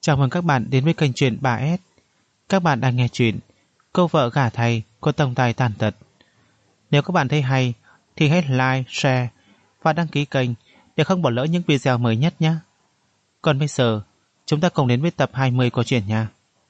Chào mừng các bạn đến với kênh truyện 3S. Các bạn đang nghe truyện Cô vợ gả thầy của tổng tài tàn tật. Nếu các bạn thấy hay thì hãy like, share và đăng ký kênh để không bỏ lỡ những video mới nhất nhé. Còn bây giờ, chúng ta cùng đến với tập 20 của truyện nha.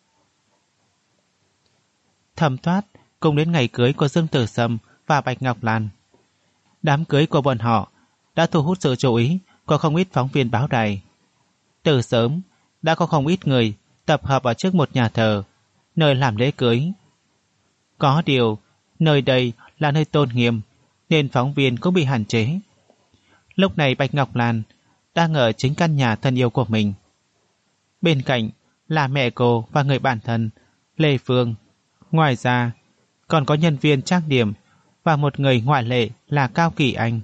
Thẩm Thoát cùng đến ngày cưới của Dương Tử Sâm và Bạch Ngọc Lan. Đám cưới của bọn họ đã thu hút sự chú ý của không ít phóng viên báo đài. Từ sớm đã có không ít người tập hợp ở trước một nhà thờ, nơi làm lễ cưới. Có điều, nơi đây là nơi tôn nghiêm, nên phóng viên cũng bị hạn chế. Lúc này Bạch Ngọc Lan đang ở chính căn nhà thân yêu của mình. Bên cạnh là mẹ cô và người bạn thân, Lê Phương. Ngoài ra, còn có nhân viên trang điểm và một người ngoại lệ là Cao Kỳ Anh.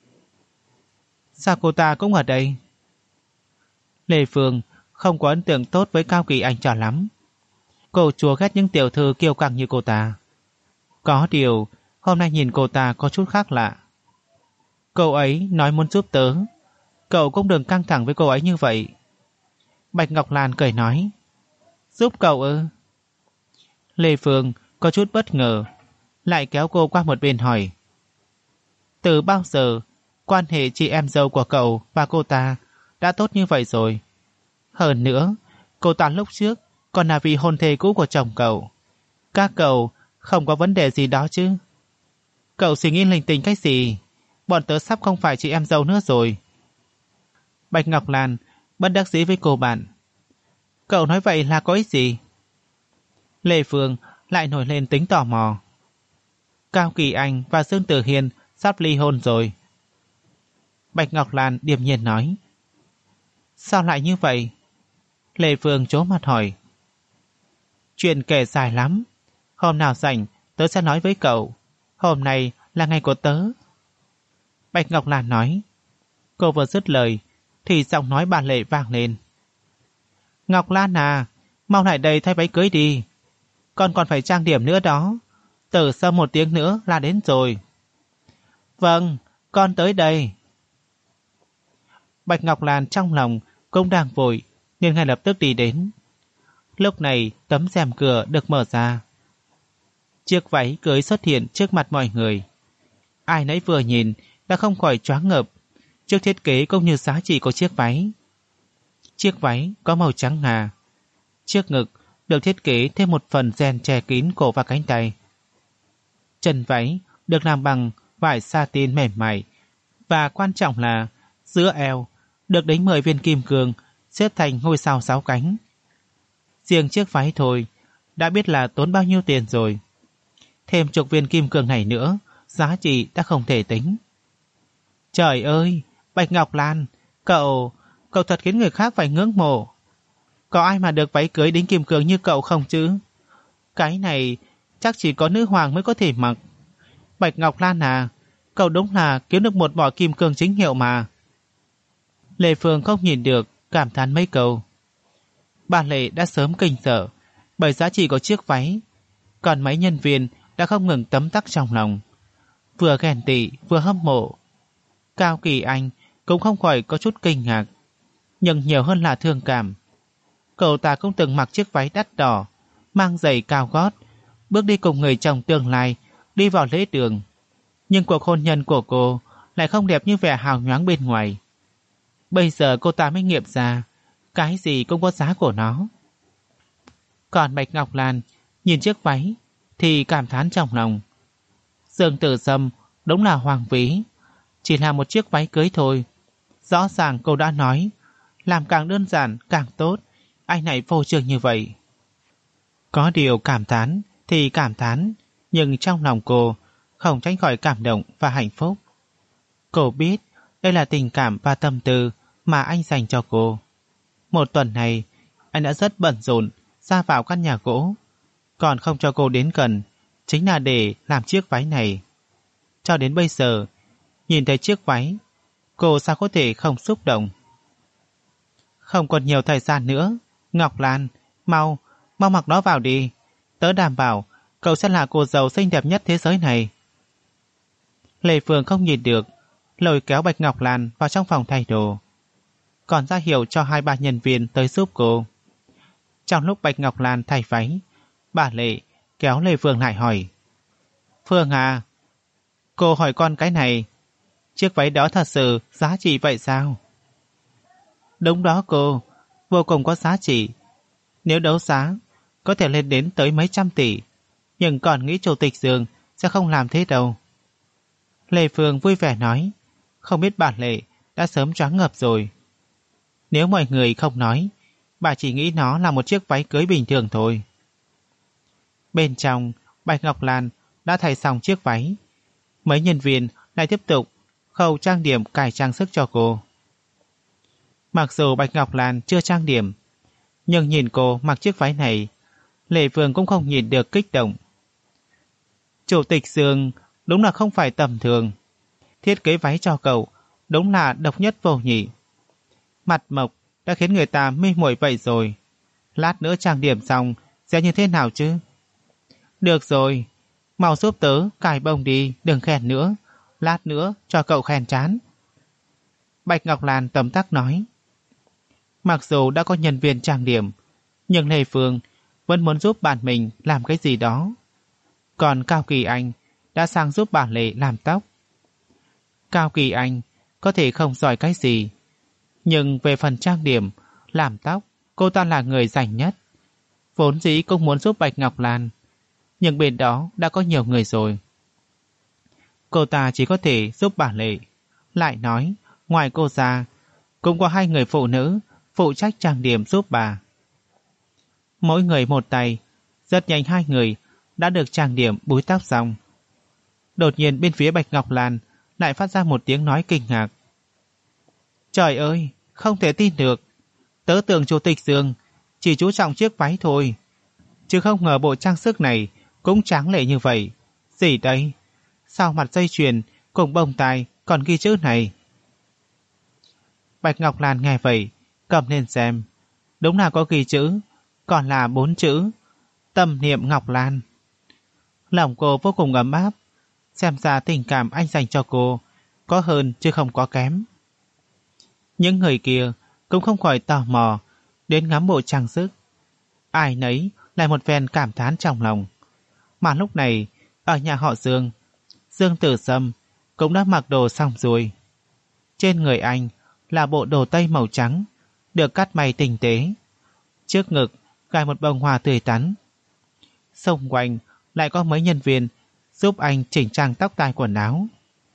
Sao cô ta cũng ở đây? Lê Phương không có ấn tượng tốt với Cao Kỳ Anh cho lắm. Cô chúa ghét những tiểu thư kiêu căng như cô ta. Có điều, hôm nay nhìn cô ta có chút khác lạ. Cô ấy nói muốn giúp tớ. Cậu cũng đừng căng thẳng với cô ấy như vậy. Bạch Ngọc Lan cười nói. Giúp cậu ư? Lê Phương có chút bất ngờ, lại kéo cô qua một bên hỏi. Từ bao giờ quan hệ chị em dâu của cậu và cô ta đã tốt như vậy rồi? Hơn nữa, cô ta lúc trước còn là vị hôn thê cũ của chồng cậu. Các cậu không có vấn đề gì đó chứ? Cậu suy nghĩ linh tinh cái gì? Bọn tớ sắp không phải chị em dâu nữa rồi. Bạch Ngọc Lan bất đắc dĩ với cô bạn. Cậu nói vậy là có ý gì? Lê Phương lại nổi lên tính tò mò. Cao Kỳ Anh và Dương Tử Hiên sắp ly hôn rồi. Bạch Ngọc Lan điềm nhiên nói. Sao lại như vậy? Lê Phương trố mặt hỏi. Chuyện kể dài lắm. Hôm nào rảnh tớ sẽ nói với cậu. Hôm nay là ngày của tớ. Bạch Ngọc Lan nói. Cô vừa dứt lời thì giọng nói bà Lệ vang lên. Ngọc Lan à, mau lại đây thay váy cưới đi. Con còn phải trang điểm nữa đó. Từ sau 1 tiếng nữa là đến rồi. Vâng, con tới đây. Bạch Ngọc Lan trong lòng cũng đang vội nên ngay lập tức đi đến. Lúc này tấm rèm cửa được mở ra. Chiếc váy cưới xuất hiện trước mặt mọi người. Ai nấy vừa nhìn đã không khỏi choáng ngợp trước thiết kế cũng như giá trị của chiếc váy. Chiếc váy có màu trắng ngà. Trước ngực được thiết kế thêm một phần ren che kín cổ và cánh tay. Chân váy được làm bằng vải satin mềm mại và quan trọng là giữa eo được đính 10 viên kim cương xếp thành ngôi sao 6 cánh. Riêng chiếc váy thôi đã biết là tốn bao nhiêu tiền rồi. Thêm chục viên kim cương này nữa, giá trị đã không thể tính. Trời ơi, Bạch Ngọc Lan, cậu thật khiến người khác phải ngưỡng mộ. Có ai mà được váy cưới đính kim cương như cậu không chứ? Cái này chắc chỉ có nữ hoàng mới có thể mặc. Bạch Ngọc Lan à, cậu đúng là kiếm được một mỏ kim cương chính hiệu mà. Lê Phương không nhìn được, cảm thán mấy câu. Bà Lệ đã sớm kinh sợ bởi giá trị của chiếc váy, còn mấy nhân viên đã không ngừng tấm tắc trong lòng, vừa ghen tị vừa hâm mộ. Cao Kỳ Anh cũng không khỏi có chút kinh ngạc, nhưng nhiều hơn là thương cảm. Cậu ta cũng từng mặc chiếc váy đắt đỏ, mang giày cao gót, bước đi cùng người chồng tương lai đi vào lễ đường. Nhưng cuộc hôn nhân của cô lại không đẹp như vẻ hào nhoáng bên ngoài. Bây giờ cô ta mới nghiệm ra cái gì cũng có giá của nó. Còn Bạch Ngọc Lan nhìn chiếc váy thì cảm thán trong lòng. Dương Tử Sâm đúng là hoàng vĩ. Chỉ là một chiếc váy cưới thôi. Rõ ràng cô đã nói làm càng đơn giản càng tốt. Anh này phô trương như vậy. Có điều cảm thán thì cảm thán, nhưng trong lòng cô không tránh khỏi cảm động và hạnh phúc. Cô biết đây là tình cảm và tâm tư mà anh dành cho cô. Một tuần này anh đã rất bận rộn ra vào căn nhà gỗ, còn không cho cô đến gần chính là để làm chiếc váy này. Cho đến bây giờ nhìn thấy chiếc váy, cô sao có thể không xúc động. Không còn nhiều thời gian nữa. Ngọc Lan, mau mặc nó vào đi. Tớ đảm bảo cậu sẽ là cô dâu xinh đẹp nhất thế giới này. Lê Phương không nhìn được, lôi kéo Bạch Ngọc Lan vào trong phòng thay đồ, còn ra hiệu cho 2-3 nhân viên tới giúp cô. Trong lúc Bạch Ngọc Lan thay váy, bà Lệ kéo Lê Phương lại hỏi: Phương à, cô hỏi con cái này, chiếc váy đó thật sự giá trị vậy sao? Đúng đó cô, vô cùng có giá trị. Nếu đấu giá, có thể lên đến tới mấy trăm tỷ. Nhưng còn nghĩ Chủ tịch Dương sẽ không làm thế đâu. Lê Phương vui vẻ nói, không biết bà Lệ đã sớm choáng ngợp rồi. Nếu mọi người không nói, bà chỉ nghĩ nó là một chiếc váy cưới bình thường thôi. Bên trong, Bạch Ngọc Lan đã thay xong chiếc váy. Mấy nhân viên lại tiếp tục khâu trang điểm cài trang sức cho cô. Mặc dù Bạch Ngọc Lan chưa trang điểm, nhưng nhìn cô mặc chiếc váy này, Lê Phương cũng không nhìn được kích động. Chủ tịch Dương đúng là không phải tầm thường. Thiết kế váy cho cậu đúng là độc nhất vô nhị. Mặt mộc đã khiến người ta mê muội vậy rồi. Lát nữa trang điểm xong sẽ như thế nào chứ? Được rồi, mau giúp tớ cài bông đi, đừng khen nữa. Lát nữa cho cậu khen chán. Bạch Ngọc Lan tấm tắc nói. Mặc dù đã có nhân viên trang điểm, nhưng Lê Phương vẫn muốn giúp bạn mình làm cái gì đó. Còn Cao Kỳ Anh đã sang giúp bà Lệ làm tóc. Cao Kỳ Anh có thể không giỏi cái gì, nhưng về phần trang điểm, làm tóc, cô ta là người rành nhất. Vốn dĩ cũng muốn giúp Bạch Ngọc Lan, nhưng bên đó đã có nhiều người rồi. Cô ta chỉ có thể giúp bà Lệ. Lại nói, ngoài cô ra, cũng có 2 người phụ nữ phụ trách trang điểm giúp bà. Mỗi người một tay, rất nhanh 2 người đã được trang điểm búi tóc xong. Đột nhiên bên phía Bạch Ngọc Lan lại phát ra một tiếng nói kinh ngạc. Trời ơi, không thể tin được. Tớ tưởng Chủ tịch Dương chỉ chú trọng chiếc váy thôi, chứ không ngờ bộ trang sức này cũng tráng lệ như vậy. Gì đây? Sao mặt dây chuyền cùng bông tai còn ghi chữ này? Bạch Ngọc Lan nghe vậy, cầm lên xem. Đúng là có ghi chữ, còn là 4 chữ: Tâm niệm Ngọc Lan. Lòng cô vô cùng ấm áp. Xem ra tình cảm anh dành cho cô có hơn chứ không có kém. Những người kia cũng không khỏi tò mò đến ngắm bộ trang sức. Ai nấy lại một phen cảm thán trong lòng. Mà lúc này, ở nhà họ Dương, Dương Tử Sâm cũng đã mặc đồ xong rồi. Trên người anh là bộ đồ tây màu trắng, được cắt may tinh tế. Trước ngực cài một bông hoa tươi tắn. Xung quanh lại có mấy nhân viên giúp anh chỉnh trang tóc tai quần áo.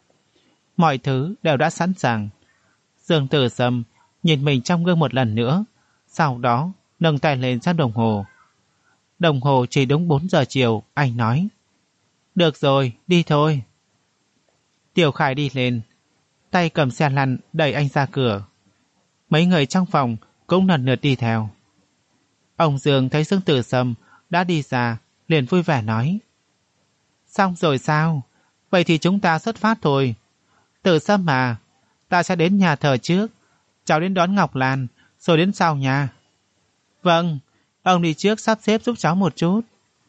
Mọi thứ đều đã sẵn sàng. Dương Tử Sâm nhìn mình trong gương một lần nữa, sau đó nâng tay lên xem đồng hồ. Đồng hồ chỉ đúng 4 giờ chiều, anh nói. Được rồi, đi thôi. Tiểu Khải đi lên, tay cầm xe lăn đẩy anh ra cửa. Mấy người trong phòng cũng lần lượt đi theo. Ông Dương thấy Dương Tử Sâm đã đi ra, liền vui vẻ nói. Xong rồi sao? Vậy thì chúng ta xuất phát thôi. Tử Sâm à, ta sẽ đến nhà thờ trước, cháu đến đón Ngọc Lan, rồi đến sau nhà. Vâng, ông đi trước sắp xếp giúp cháu một chút.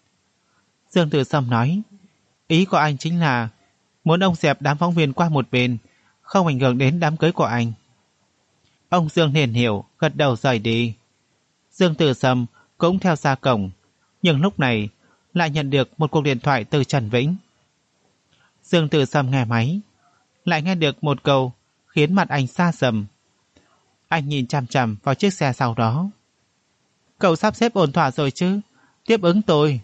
Dương Tử Sâm nói. Ý của anh chính là muốn ông dẹp đám phóng viên qua một bên, không ảnh hưởng đến đám cưới của anh. Ông Dương liền hiểu, gật đầu rời đi. Dương Tử Sâm cũng theo ra cổng, nhưng lúc này lại nhận được một cuộc điện thoại từ Trần Vĩnh. Dương Tử Sâm nghe máy, lại nghe được một câu khiến mặt anh xa sầm. Anh nhìn chằm chằm vào chiếc xe sau đó. Cậu sắp xếp ổn thỏa rồi chứ? Tiếp ứng tôi.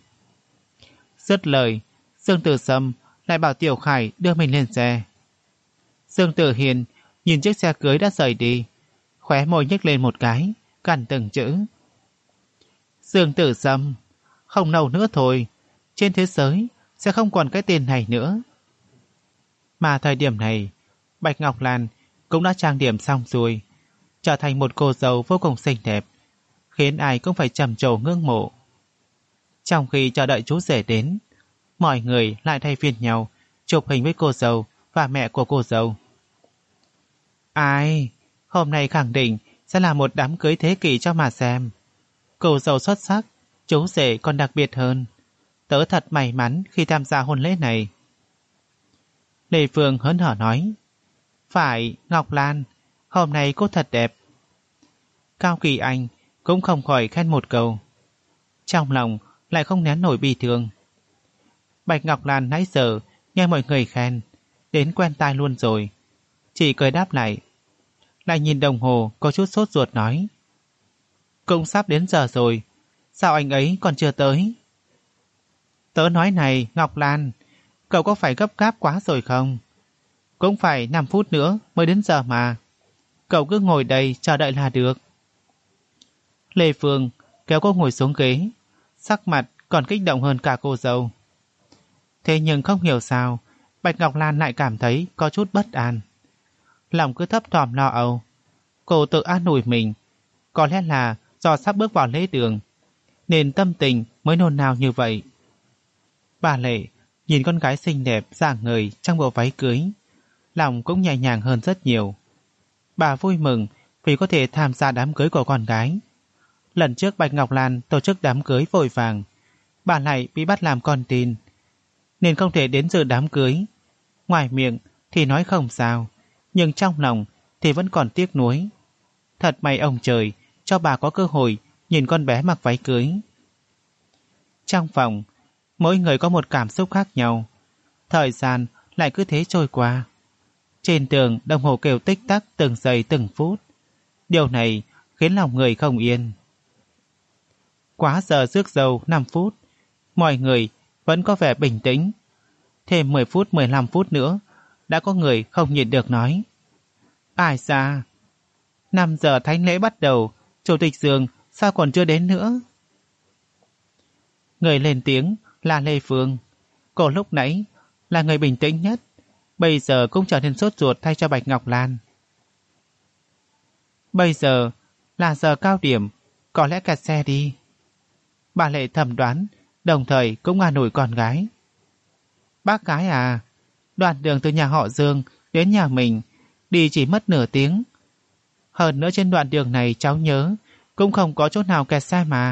Dứt lời, Dương Tử Sâm lại bảo Tiểu Khải đưa mình lên xe. Dương Tử Hiền nhìn chiếc xe cưới đã rời đi, khóe môi nhếch lên một cái, gằn từng chữ. Dương Tử Sâm, không lâu nữa thôi, trên thế giới sẽ không còn cái tên này nữa. Mà thời điểm này, Bạch Ngọc Lan cũng đã trang điểm xong rồi, trở thành một cô dâu vô cùng xinh đẹp, khiến ai cũng phải trầm trồ ngưỡng mộ. Trong khi chờ đợi chú rể đến, mọi người lại thay phiên nhau chụp hình với cô dâu và mẹ của cô dâu. Ai, hôm nay khẳng định sẽ là một đám cưới thế kỷ cho mà xem. Cô dâu xuất sắc, chú rể còn đặc biệt hơn. Tớ thật may mắn khi tham gia hôn lễ này. Lê Phương hớn hở nói. Phải, Ngọc Lan, hôm nay cô thật đẹp. Cao Kỳ Anh cũng không khỏi khen một câu. trong lòng lại không nén nổi bi thương. Bạch Ngọc Lan nãy giờ nghe mọi người khen, đến quen tai luôn rồi. Chị cười đáp lại nhìn đồng hồ có chút sốt ruột nói: cũng sắp đến giờ rồi, sao anh ấy còn chưa tới? Tớ nói này Ngọc Lan, cậu có phải gấp gáp quá rồi không? Cũng phải 5 phút nữa mới đến giờ mà. Cậu cứ ngồi đây chờ đợi là được. Lê Phương kéo cô ngồi xuống ghế, sắc mặt còn kích động hơn cả cô dâu. Thế nhưng không hiểu sao Bạch Ngọc Lan lại cảm thấy có chút bất an. Lòng cứ thấp thỏm lo âu. Cô tự an ủi mình, có lẽ là do sắp bước vào lễ đường nên tâm tình mới nôn nao như vậy. Bà Lệ nhìn con gái xinh đẹp dáng người trong bộ váy cưới, lòng cũng nhẹ nhàng hơn rất nhiều. Bà vui mừng vì có thể tham gia đám cưới của con gái. Lần trước Bạch Ngọc Lan tổ chức đám cưới vội vàng, bà lại bị bắt làm con tin nên không thể đến dự đám cưới. Ngoài miệng thì nói không sao, nhưng trong lòng thì vẫn còn tiếc nuối. Thật may ông trời cho bà có cơ hội nhìn con bé mặc váy cưới. Trong phòng, mỗi người có một cảm xúc khác nhau. Thời gian lại cứ thế trôi qua. Trên tường đồng hồ kêu tích tắc từng giây từng phút. Điều này khiến lòng người không yên. Quá giờ rước dâu 5 phút, mọi người vẫn có vẻ bình tĩnh. Thêm 10 phút 15 phút nữa, đã có người không nhịn được nói: ai xa, 5 giờ thánh lễ bắt đầu, Chủ tịch Dương sao còn chưa đến nữa? Người lên tiếng là Lê Phương. Cô lúc nãy là người bình tĩnh nhất, bây giờ cũng trở nên sốt ruột thay cho Bạch Ngọc Lan. Bây giờ là giờ cao điểm, có lẽ kẹt xe đi. Bà Lệ thầm đoán, đồng thời cũng an ủi con gái. Bác gái à, đoạn đường từ nhà họ Dương đến nhà mình đi chỉ mất nửa tiếng. Hơn nữa trên đoạn đường này cháu nhớ cũng không có chỗ nào kẹt xe mà.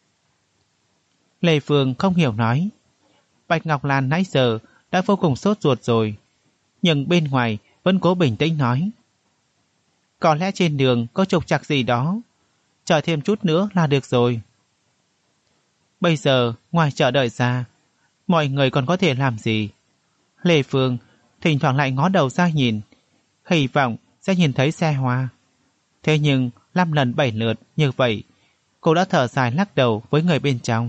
Lê Phương không hiểu nói. Bạch Ngọc Lan nãy giờ đã vô cùng sốt ruột rồi, nhưng bên ngoài vẫn cố bình tĩnh nói: có lẽ trên đường có trục trặc gì đó, chờ thêm chút nữa là được rồi. Bây giờ ngoài chờ đợi ra, mọi người còn có thể làm gì? Lê Phương thỉnh thoảng lại ngó đầu ra nhìn, hy vọng sẽ nhìn thấy xe hoa. Thế nhưng 5 lần 7 lượt như vậy, cô đã thở dài lắc đầu với người bên trong.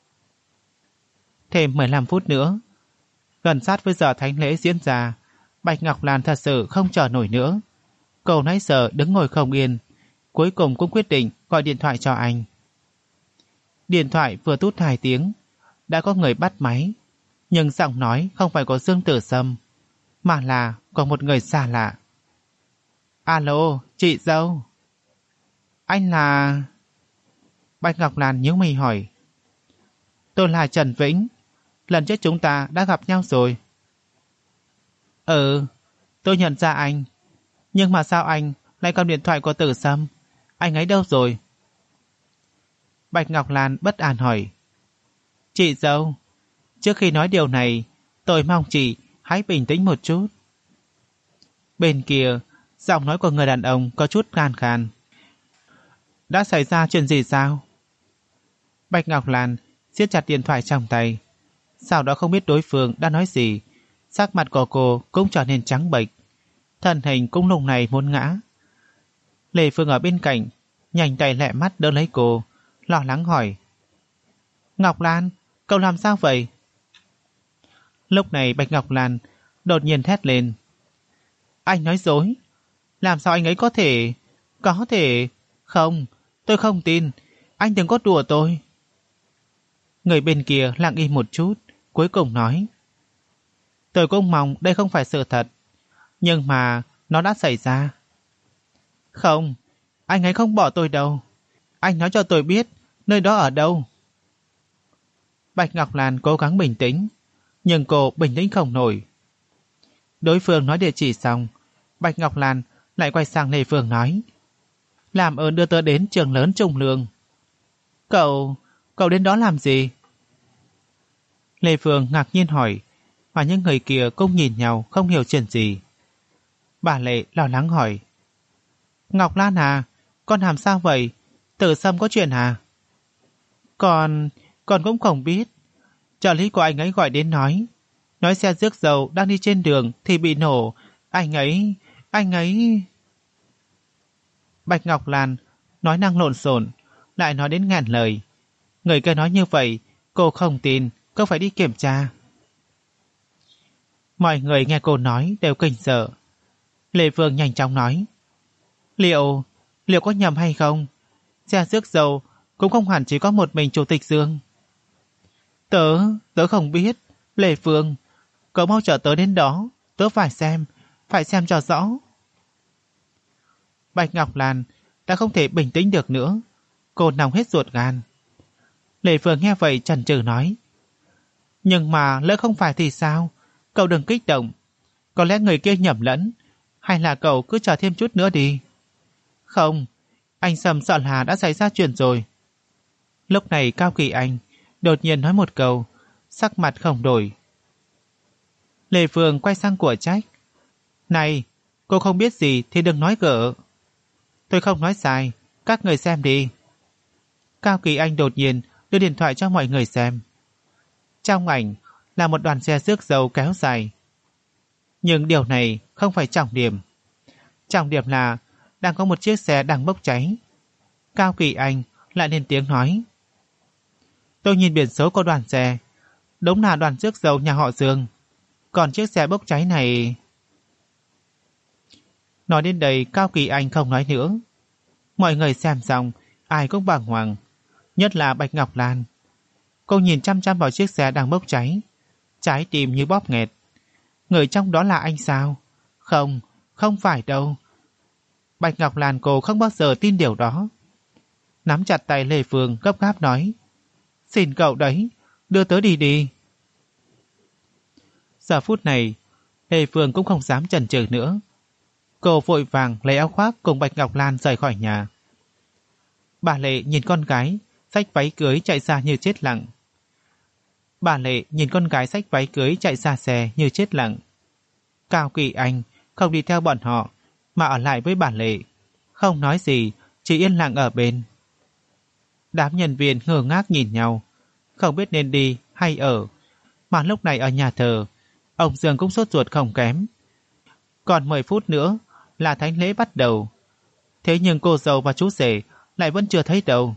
Thêm 15 phút nữa, gần sát với giờ thánh lễ diễn ra, Bạch Ngọc Lan thật sự không chờ nổi nữa. Cô nãy giờ đứng ngồi không yên, cuối cùng cũng quyết định gọi điện thoại cho anh. Điện thoại vừa tút 2 tiếng, đã có người bắt máy, nhưng giọng nói không phải của Dương Tử Sâm, mà là của một người xa lạ. Alo, chị dâu. Anh là... Bạch Ngọc Lan nhíu mày hỏi. Tôi là Trần Vĩnh, lần trước chúng ta đã gặp nhau rồi. Tôi nhận ra anh, nhưng mà sao anh lại cầm điện thoại của Tử Sâm? Anh ấy đâu rồi? Bạch Ngọc Lan bất an hỏi. Chị dâu, trước khi nói điều này, tôi mong chị hãy bình tĩnh một chút. Bên kia, giọng nói của người đàn ông có chút khan khan. Đã xảy ra chuyện gì sao? Bạch Ngọc Lan siết chặt điện thoại trong tay. Sau đó không biết đối phương đã nói gì, sắc mặt của cô cũng trở nên trắng bệch, thân hình cũng lúc này muốn ngã. Lê Phương ở bên cạnh nhanh tay lẹ mắt đỡ lấy cô, lo lắng hỏi. Ngọc Lan, cậu làm sao vậy? Lúc này Bạch Ngọc Lan đột nhiên thét lên. Anh nói dối. Làm sao anh ấy có thể... Không, tôi không tin. Anh đừng có đùa tôi. Người bên kia lặng im một chút, cuối cùng nói. Tôi cũng mong đây không phải sự thật, nhưng mà nó đã xảy ra. Không, anh ấy không bỏ tôi đâu. Anh nói cho tôi biết nơi đó ở đâu. Bạch Ngọc Lan cố gắng bình tĩnh, nhưng cô bình tĩnh không nổi. Đối phương nói địa chỉ xong, Bạch Ngọc Lan lại quay sang Lê Phương nói. Làm ơn đưa tớ đến trường lớn Trung Lương. Cậu đến đó làm gì? Lê Phương ngạc nhiên hỏi, mà những người kia cũng nhìn nhau không hiểu chuyện gì. Bà Lệ lo lắng hỏi. Ngọc Lan à, con làm sao vậy? Tử Sâm có chuyện à? Con cũng không biết. Trợ lý của anh ấy gọi đến nói xe rước dầu đang đi trên đường thì bị nổ. Anh ấy... Bạch Ngọc Lan nói năng lộn xộn, lại nói đến ngàn lời. Người kia nói như vậy, cô không tin, cô phải đi kiểm tra. Mọi người nghe cô nói đều kinh sợ. Lê Phương nhanh chóng nói, Liệu có nhầm hay không? Xe rước dầu cũng không hẳn chỉ có một mình Chủ tịch Dương. Tớ không biết. Lê Phương, cậu mau chở tớ đến đó, tớ phải xem cho rõ. Bạch Ngọc Lan đã không thể bình tĩnh được nữa, cô nóng hết ruột gan. Lê Phương nghe vậy chần chừ nói, nhưng mà lỡ không phải thì sao? Cậu đừng kích động, có lẽ người kia nhầm lẫn, hay là cậu cứ chờ thêm chút nữa đi. Không, anh Sầm sợ là đã xảy ra chuyện rồi. Lúc này Cao Kỳ Anh đột nhiên nói một câu, sắc mặt không đổi. Lê Phương quay sang của Trách, này, cô không biết gì thì đừng nói gỡ. Tôi không nói sai, các người xem đi. Cao Kỳ Anh đột nhiên đưa điện thoại cho mọi người xem. Trong ảnh là một đoàn xe rước dầu kéo dài. Nhưng điều này không phải trọng điểm. Trọng điểm là đang có một chiếc xe đang bốc cháy. Cao Kỳ Anh lại lên tiếng nói, tôi nhìn biển số của đoàn xe, đúng là đoàn rước dầu nhà họ Dương. Còn chiếc xe bốc cháy này... Nói đến đây Cao Kỳ Anh không nói nữa. Mọi người xem xong ai cũng bàng hoàng, nhất là Bạch Ngọc Lan. Cô nhìn chăm chăm vào chiếc xe đang bốc cháy, trái tim như bóp nghẹt. Người trong đó là anh sao? Không phải đâu. Bạch Ngọc Lan cô không bao giờ tin điều đó. Nắm chặt tay Lê Phương gấp gáp nói, xin cậu đấy, đưa tớ đi đi. Giờ phút này Lê Phương cũng không dám chần chừ nữa. Cô vội vàng lấy áo khoác cùng Bạch Ngọc Lan rời khỏi nhà. Bà Lệ nhìn con gái xách váy cưới chạy xa như chết lặng. Xe như chết lặng. Cao Kỳ Anh không đi theo bọn họ mà ở lại với bà Lệ, không nói gì, chỉ yên lặng ở bên. Đám nhân viên ngơ ngác nhìn nhau, không biết nên đi hay ở. Mà lúc này ở nhà thờ, ông Dương cũng sốt ruột không kém. Còn 10 phút nữa là thánh lễ bắt đầu. Thế nhưng cô dâu và chú rể lại vẫn chưa thấy đâu.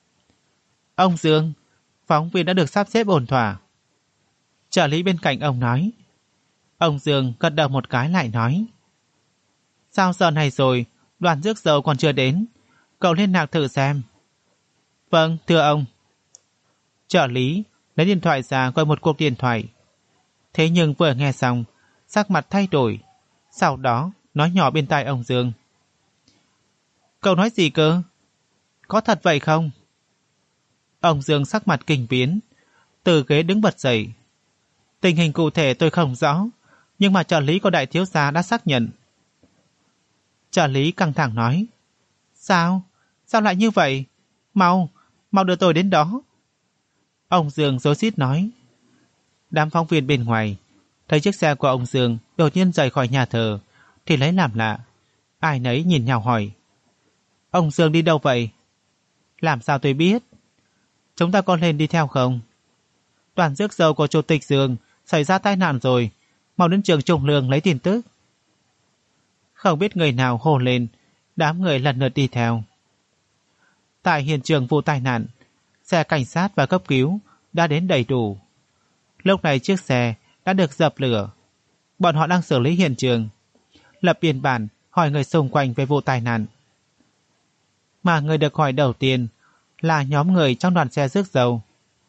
Ông Dương, phóng viên đã được sắp xếp ổn thỏa. Trợ lý bên cạnh ông nói. Ông Dương gật đầu một cái lại nói, sao giờ này rồi đoàn rước dầu còn chưa đến, cậu liên lạc thử xem. Vâng, thưa ông. Trợ lý lấy điện thoại ra gọi một cuộc điện thoại. Thế nhưng vừa nghe xong, sắc mặt thay đổi, sau đó nói nhỏ bên tai ông Dương. Cậu nói gì cơ? Có thật vậy không? Ông Dương sắc mặt kinh biến, từ ghế đứng bật dậy. Tình hình cụ thể tôi không rõ, nhưng mà trợ lý của đại thiếu gia đã xác nhận. Trợ lý căng thẳng nói, Sao lại như vậy? Mau đưa tôi đến đó. Ông Dương rối rít nói. Đám phóng viên bên ngoài thấy chiếc xe của ông Dương đột nhiên rời khỏi nhà thờ thì lấy làm lạ. Ai nấy nhìn nhau hỏi, ông Dương đi đâu vậy? Làm sao tôi biết? Chúng ta có lên đi theo không? Đoàn rước dâu của Chủ tịch Dương xảy ra tai nạn rồi, mau đến trường Trung Lương lấy tin tức. Không biết người nào hô lên, đám người lần lượt đi theo. Tại hiện trường vụ tai nạn, xe cảnh sát và cấp cứu đã đến đầy đủ. Lúc này chiếc xe đã được dập lửa. Bọn họ đang xử lý hiện trường, lập biên bản hỏi người xung quanh về vụ tai nạn. Mà người được hỏi đầu tiên là nhóm người trong đoàn xe rước dâu.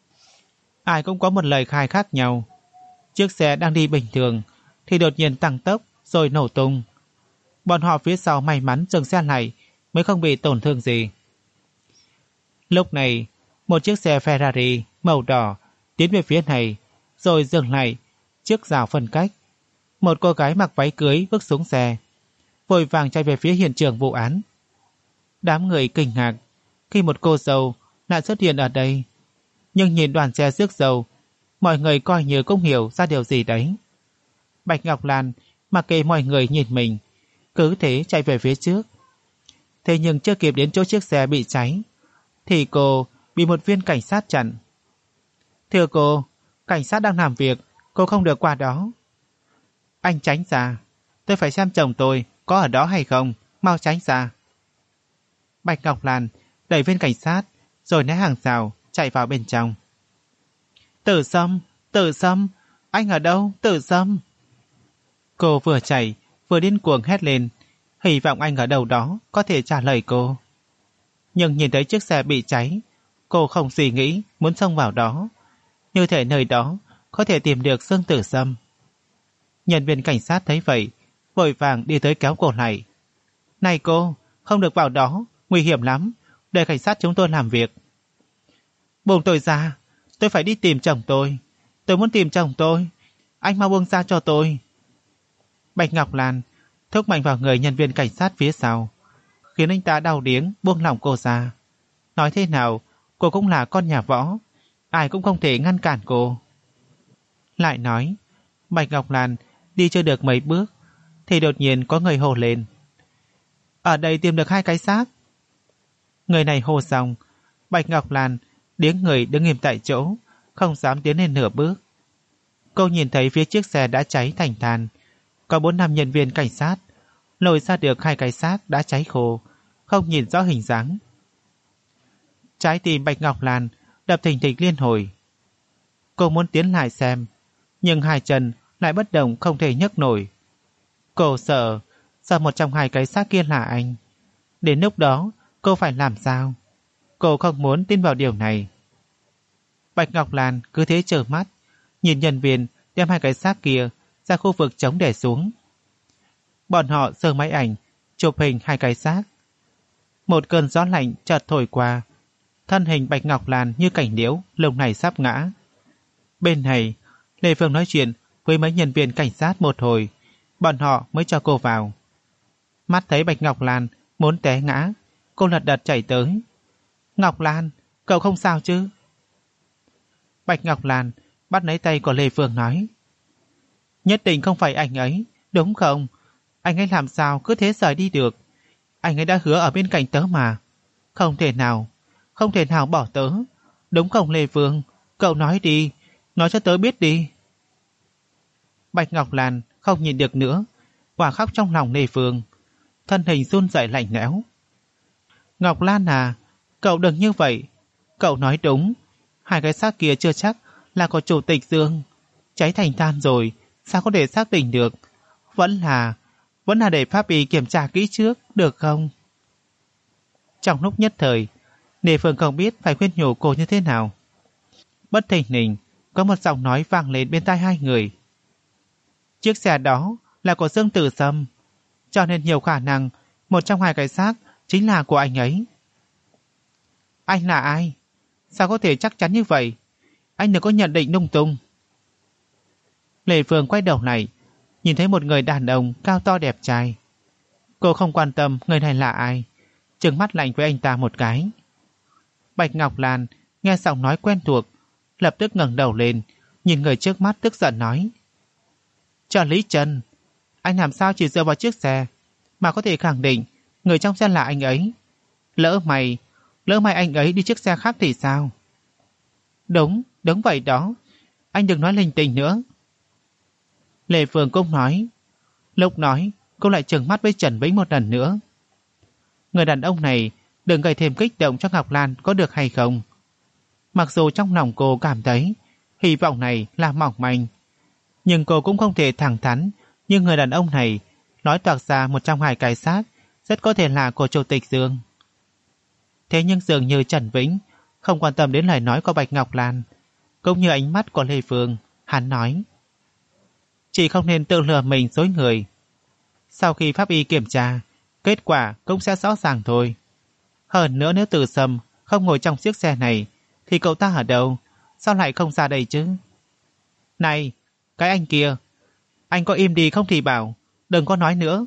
Ai cũng có một lời khai khác nhau. Chiếc xe đang đi bình thường thì đột nhiên tăng tốc rồi nổ tung. Bọn họ phía sau may mắn dừng xe lại mới không bị tổn thương gì. Lúc này, một chiếc xe Ferrari màu đỏ tiến về phía này rồi dừng lại trước rào phân cách. Một cô gái mặc váy cưới bước xuống xe, vội vàng chạy về phía hiện trường vụ án. Đám người kinh ngạc khi một cô dâu lại xuất hiện ở đây, nhưng nhìn đoàn xe rước dâu, mọi người coi như cũng hiểu ra điều gì đấy. Bạch Ngọc Lan mặc kệ mọi người nhìn mình, cứ thế chạy về phía trước. Thế nhưng chưa kịp đến chỗ chiếc xe bị cháy thì cô bị bị một viên cảnh sát chặn. Thưa cô, cảnh sát đang làm việc, cô không được qua đó. Anh tránh ra, tôi phải xem chồng tôi có ở đó hay không, mau tránh ra. Bạch Ngọc Lan đẩy viên cảnh sát, rồi né hàng rào, chạy vào bên trong. Tử Sâm, anh ở đâu, Tử Sâm? Cô vừa chạy, vừa điên cuồng hét lên, hy vọng anh ở đâu đó có thể trả lời cô. Nhưng nhìn thấy chiếc xe bị cháy, cô không suy nghĩ muốn xông vào đó. Như thể nơi đó có thể tìm được Dương Tử Sâm. Nhân viên cảnh sát thấy vậy, vội vàng đi tới kéo cô lại. Này cô, không được vào đó, nguy hiểm lắm, để cảnh sát chúng tôi làm việc. Buông tôi ra, tôi phải đi tìm chồng tôi muốn tìm chồng tôi, anh mau buông ra cho tôi. Bạch Ngọc Lan thúc mạnh vào người nhân viên cảnh sát phía sau, khiến anh ta đau điếng buông lỏng cô ra. Nói thế nào, cô cũng là con nhà võ, ai cũng không thể ngăn cản cô. Lại nói, Bạch Ngọc Lan đi chưa được mấy bước, thì đột nhiên có người hô lên. Ở đây tìm được 2 cái xác. Người này hô xong, Bạch Ngọc Lan điếng người đứng im tại chỗ, không dám tiến lên nửa bước. Cô nhìn thấy phía chiếc xe đã cháy thành than, có 4-5 nhân viên cảnh sát lôi ra được 2 cái xác đã cháy khô, không nhìn rõ hình dáng. Trái tim Bạch Ngọc Lan đập thình thịch liên hồi. Cô muốn tiến lại xem, nhưng 2 chân lại bất động không thể nhấc nổi. Cô sợ một trong 2 cái xác kia là anh. Đến lúc đó cô phải làm sao? Cô không muốn tin vào điều này. Bạch Ngọc Lan cứ thế trợn mắt, nhìn nhân viên đem 2 cái xác kia ra khu vực trống để xuống. Bọn họ giơ máy ảnh chụp hình 2 cái xác. Một cơn gió lạnh chợt thổi qua, thân hình Bạch Ngọc Lan như cảnh điếu, lông này sắp ngã. Bên này, Lê Phương nói chuyện với mấy nhân viên cảnh sát một hồi, bọn họ mới cho cô vào. Mắt thấy Bạch Ngọc Lan muốn té ngã, cô lật đật chạy tới. Ngọc Lan, cậu không sao chứ? Bạch Ngọc Lan bắt lấy tay của Lê Phương nói. Nhất định không phải anh ấy, đúng không? Anh ấy làm sao cứ thế rời đi được? Anh ấy đã hứa ở bên cạnh tớ mà. Không thể nào bỏ tớ. Đúng không Lê Phương? Cậu nói đi, nói cho tớ biết đi. Bạch Ngọc Lan không nhìn được nữa, quả khóc trong lòng Lê Phương. Thân hình run rẩy lạnh lẽo. Ngọc Lan à, cậu đừng như vậy. Cậu nói đúng, 2 cái xác kia chưa chắc là của Chủ tịch Dương. Cháy thành than rồi, sao có thể xác định được? Vẫn là để pháp y kiểm tra kỹ trước, được không? Trong lúc nhất thời, Lê Phương không biết phải khuyên nhủ cô như thế nào. Bất thình lình, có một giọng nói vang lên bên tai 2 người. Chiếc xe đó là của Dương Tử Sâm, cho nên nhiều khả năng một trong 2 cái xác chính là của anh ấy. Anh là ai? Sao có thể chắc chắn như vậy? Anh đừng có nhận định lung tung. Lê Phương quay đầu lại, nhìn thấy một người đàn ông cao to đẹp trai. Cô không quan tâm người này là ai, trừng mắt lạnh với anh ta một cái. Bạch Ngọc Lan nghe giọng nói quen thuộc, lập tức ngẩng đầu lên, nhìn người trước mắt tức giận nói. Trợ lý Trần, anh làm sao chỉ dựa vào chiếc xe mà có thể khẳng định người trong xe là anh ấy? Lỡ mày anh ấy đi chiếc xe khác thì sao? Đúng vậy đó, anh đừng nói linh tinh nữa. Lê Phương cũng nói. Lúc nói, cô lại trừng mắt với Trần Vĩnh một lần nữa. Người đàn ông này đừng gây thêm kích động cho Ngọc Lan có được hay không? Mặc dù trong lòng cô cảm thấy hy vọng này là mỏng manh, nhưng cô cũng không thể thẳng thắn như người đàn ông này nói toạc ra một trong 2 cái xác rất có thể là của Chủ tịch Dương. Thế nhưng dường như Trần Vĩnh không quan tâm đến lời nói của Bạch Ngọc Lan, cũng như ánh mắt của Lê Phương. Hắn nói, chị không nên tự lừa mình dối người. Sau khi pháp y kiểm tra, kết quả cũng sẽ rõ ràng thôi. Hơn nữa nếu Tử Sâm không ngồi trong chiếc xe này thì cậu ta ở đâu? Sao lại không ra đây chứ? Này, cái anh kia, anh có im đi không thì bảo, đừng có nói nữa.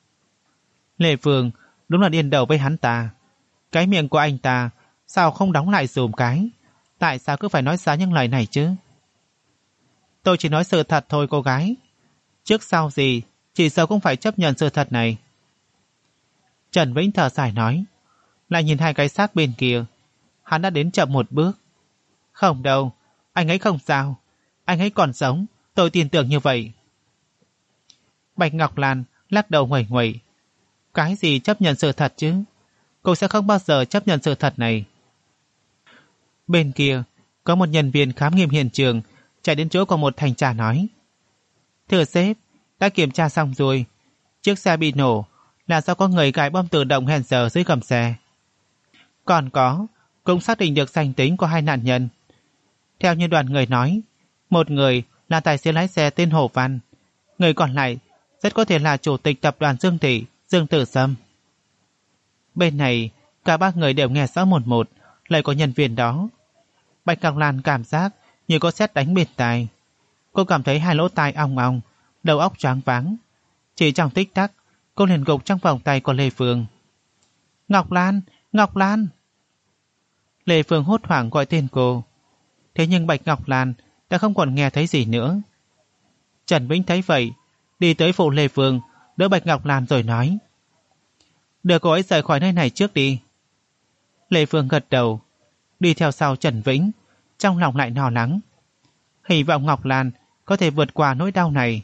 Lê Phương đúng là điên đầu với hắn ta. Cái miệng của anh ta sao không đóng lại dùm cái? Tại sao cứ phải nói ra những lời này chứ? Tôi chỉ nói sự thật thôi cô gái. Trước sau gì, chỉ sợ cũng phải chấp nhận sự thật này. Trần Vĩnh thở dài nói, lại nhìn 2 cái xác bên kia. hắn đã đến chậm một bước. Không đâu, anh ấy không sao. Anh ấy còn sống, tôi tin tưởng như vậy. Bạch Ngọc Lan lắc đầu nguẩy nguẩy. Cái gì chấp nhận sự thật chứ? Cô sẽ không bao giờ chấp nhận sự thật này. Bên kia, có một nhân viên khám nghiệm hiện trường chạy đến chỗ của một thanh tra nói. Thưa sếp, đã kiểm tra xong rồi. Chiếc xe bị nổ là do có người gài bom tự động hẹn giờ dưới gầm xe. Còn cũng xác định được danh tính của hai nạn nhân. Theo như đoàn người nói, một người là tài xế lái xe tên Hồ Văn, người còn lại rất có thể là chủ tịch tập đoàn Dương Thị, Dương Tử Sâm. Bên này, cả ba người đều nghe rõ một một lời của nhân viên đó. Bạch Ngọc Lan cảm giác như có sét đánh bên tai. Cô cảm thấy hai lỗ tai ong ong, đầu óc choáng váng. Chỉ trong tích tắc, cô liền gục trong vòng tay của Lê Phương. Ngọc Lan, Ngọc Lan! Lê Phương hốt hoảng gọi tên cô. Thế nhưng Bạch Ngọc Lan đã không còn nghe thấy gì nữa. Trần Vĩnh thấy vậy, đi tới phụ Lê Phương, đỡ Bạch Ngọc Lan rồi nói. Đưa cô ấy rời khỏi nơi này trước đi. Lê Phương gật đầu, đi theo sau Trần Vĩnh, trong lòng lại lo lắng. Hy vọng Ngọc Lan có thể vượt qua nỗi đau này.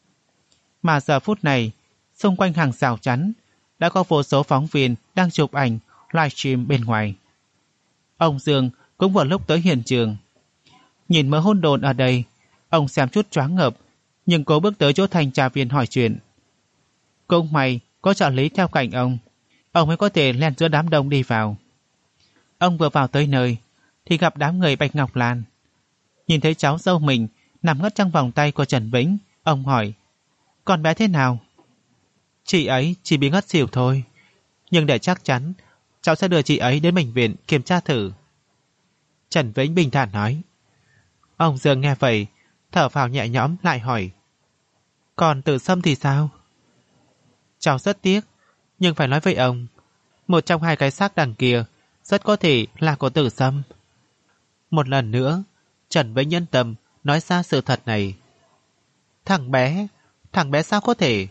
Mà giờ phút này, xung quanh hàng rào chắn, đã có vô số phóng viên đang chụp ảnh, livestream bên ngoài. Ông Dương cũng vào lúc tới hiện trường. Nhìn mớ hỗn độn ở đây, ông xem chút choáng ngợp, nhưng cố bước tới chỗ thanh tra viên hỏi chuyện. Cũng may có trợ lý theo cạnh ông mới có thể len giữa đám đông đi vào. Ông vừa vào tới nơi thì gặp đám người Bạch Ngọc Lan. Nhìn thấy cháu dâu mình nằm ngất trong vòng tay của Trần Vĩnh, ông hỏi: Con bé thế nào? Chị ấy chỉ bị ngất xỉu thôi, nhưng để chắc chắn cháu sẽ đưa chị ấy đến bệnh viện kiểm tra thử. Trần Vĩnh bình thản nói. Ông Dương nghe vậy thở phào nhẹ nhõm lại hỏi: Còn Tử Sâm thì sao? Cháu rất tiếc, nhưng phải nói với ông, một trong hai cái xác đằng kia rất có thể là của Tử Sâm. Một lần nữa, Trần Vĩnh nhân tâm nói ra sự thật này. Thằng bé sao có thể?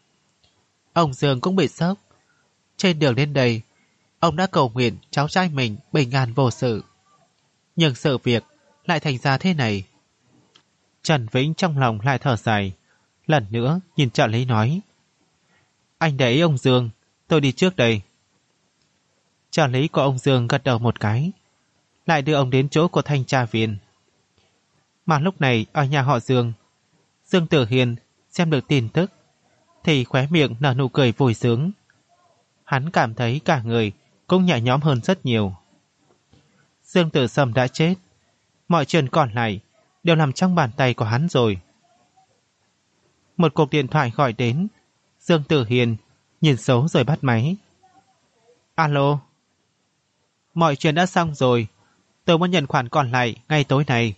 Ông Dương cũng bị sốc. Trên đường đến đây, ông đã cầu nguyện cháu trai mình bình an vô sự. Nhưng sự việc lại thành ra thế này. Trần Vĩnh trong lòng lại thở dài, lần nữa nhìn trợ lý nói: Anh để ý ông Dương, tôi đi trước đây. Trợ lý của ông Dương gật đầu một cái, lại đưa ông đến chỗ của thanh tra viên. Mà lúc này ở nhà họ Dương, Dương Tử Hiền xem được tin tức thì khóe miệng nở nụ cười vui sướng. Hắn cảm thấy cả người cũng nhẹ nhõm hơn rất nhiều. Dương Tử Sâm đã chết, mọi chuyện còn lại đều nằm trong bàn tay của hắn rồi. Một cuộc điện thoại gọi đến. Dương Tử Hiền nhìn số rồi bắt máy. Alo. Mọi chuyện đã xong rồi, tôi muốn nhận khoản còn lại ngay tối nay.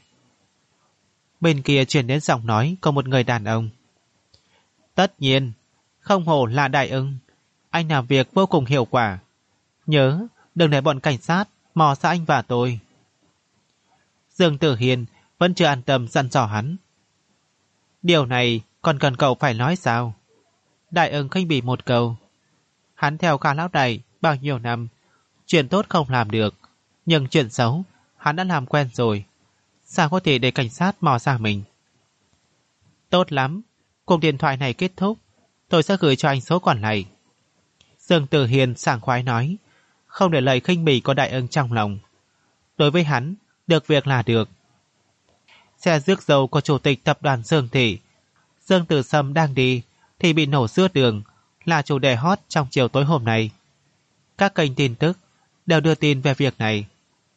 Bên kia truyền đến giọng nói của một người đàn ông. Tất nhiên, không hổ là Đại Ưng, anh làm việc vô cùng hiệu quả. Nhớ, đừng để bọn cảnh sát mò ra anh và tôi. Dương Tử Hiền vẫn chưa an tâm dặn dò hắn. Điều này còn cần cậu phải nói sao? Đại Ưng khinh bỉ một câu. Hắn theo Ca Lão Đại bao nhiêu năm, chuyện tốt không làm được, nhưng chuyện xấu hắn đã làm quen rồi, sao có thể để cảnh sát mò ra mình? Tốt lắm, cuộc điện thoại này kết thúc, tôi sẽ gửi cho anh số còn lại. Dương Tử Hiền sảng khoái nói, không để lời khinh bỉ của Đại Ưng trong lòng. Đối với hắn, được việc là được. Xe rước dâu của chủ tịch tập đoàn Dương Thị, Dương Tử Sâm đang đi thì bị nổ giữa đường, là chủ đề hot trong chiều tối hôm nay. Các kênh tin tức đều đưa tin về việc này.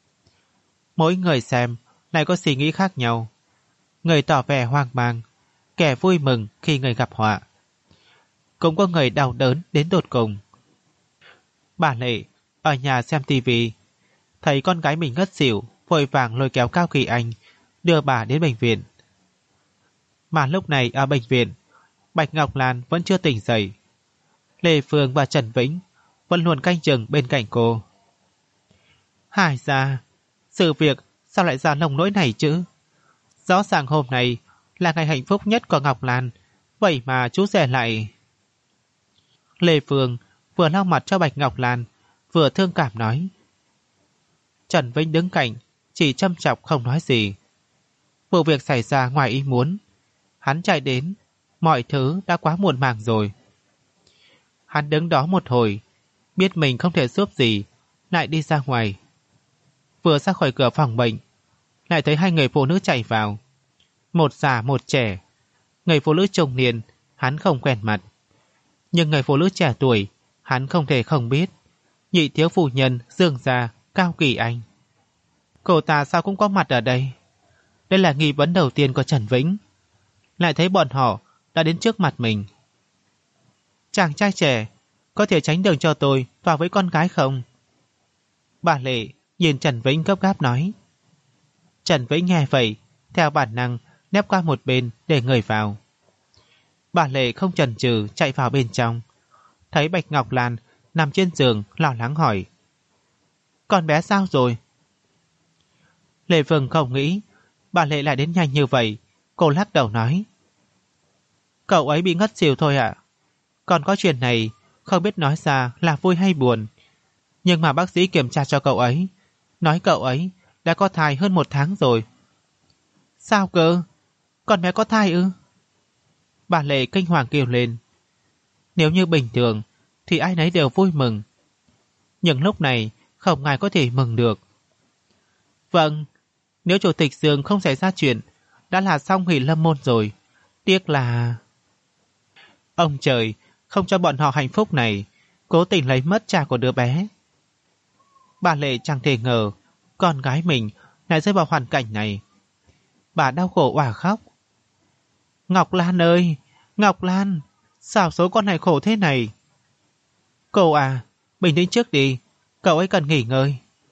Mỗi người xem lại có suy nghĩ khác nhau. Người tỏ vẻ hoang mang, kẻ vui mừng khi người gặp họa. Cũng có người đau đớn đến tột cùng. Bà Lệ ở nhà xem tivi, thấy con gái mình ngất xỉu, vội vàng lôi kéo Cao Kỳ Anh đưa bà đến bệnh viện. Mà lúc này ở bệnh viện, Bạch Ngọc Lan vẫn chưa tỉnh dậy. Lê Phương và Trần Vĩnh vẫn luôn canh chừng bên cạnh cô. Hải ra, sự việc sao lại ra nông nỗi này chứ? Rõ ràng hôm nay là ngày hạnh phúc nhất của Ngọc Lan, vậy mà chú rể lại... Lê Phương vừa lau mặt cho Bạch Ngọc Lan, vừa thương cảm nói. Trần Vĩnh đứng cạnh, chỉ châm chọc không nói gì. Vụ việc xảy ra ngoài ý muốn. Hắn chạy đến, mọi thứ đã quá muộn màng rồi. Hắn đứng đó một hồi, biết mình không thể giúp gì, lại đi ra ngoài. Vừa ra khỏi cửa phòng bệnh, lại thấy hai người phụ nữ chạy vào. Một già một trẻ. Người phụ nữ trung niên, hắn không quen mặt. Nhưng người phụ nữ trẻ tuổi, hắn không thể không biết. Nhị thiếu phu nhân Dương gia Cao Kỳ Anh. Cô ta sao cũng có mặt ở đây? Đây là nghi vấn đầu tiên của Trần Vĩnh. Lại thấy bọn họ đã đến trước mặt mình. Chàng trai trẻ, có thể tránh đường cho tôi vào với con gái không? Bà Lệ nhìn Trần Vĩnh gấp gáp nói. Trần Vĩnh nghe vậy, theo bản năng nép qua một bên để người vào. Bà Lệ không chần chừ chạy vào bên trong. Thấy Bạch Ngọc Lan nằm trên giường lo lắng hỏi. Con bé sao rồi? Lệ Phương không nghĩ bà Lệ lại đến nhanh như vậy. Cô lắc đầu nói. Cậu ấy bị ngất xỉu thôi ạ. Còn có chuyện này không biết nói ra là vui hay buồn. Nhưng mà bác sĩ kiểm tra cho cậu ấy, nói cậu ấy đã có thai hơn 1 tháng rồi. Sao cơ? Con bé có thai ư? Bà Lệ kinh hoàng kêu lên. Nếu như bình thường thì ai nấy đều vui mừng. Nhưng lúc này không ai có thể mừng được. Vâng, nếu chủ tịch Dương không xảy ra chuyện, đã là xong hỷ lâm môn rồi. Tiếc là... Ông trời không cho bọn họ hạnh phúc này, cố tình lấy mất cha của đứa bé. Bà Lệ chẳng thể ngờ con gái mình lại rơi vào hoàn cảnh này. Bà đau khổ òa khóc. Ngọc Lan ơi, Ngọc Lan, sao số con này khổ thế này? Cô à, bình tĩnh trước đi, cậu ấy cần nghỉ ngơi.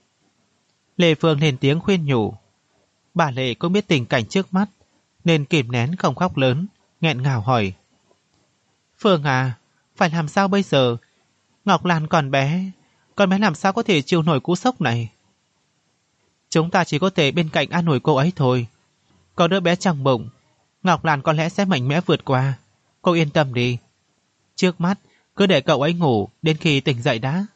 Lê Phương lên tiếng khuyên nhủ. Bà Lệ cũng biết tình cảnh trước mắt, nên kìm nén không khóc lớn, nghẹn ngào hỏi. Phương à, phải làm sao bây giờ? Ngọc Lan còn bé, con bé làm sao có thể chịu nổi cú sốc này? Chúng ta chỉ có thể bên cạnh an ủi cô ấy thôi. Có đứa bé trong bụng, Ngọc Lan có lẽ sẽ mạnh mẽ vượt qua. Cô yên tâm đi. Trước mắt, cứ để cậu ấy ngủ đến khi tỉnh dậy đã.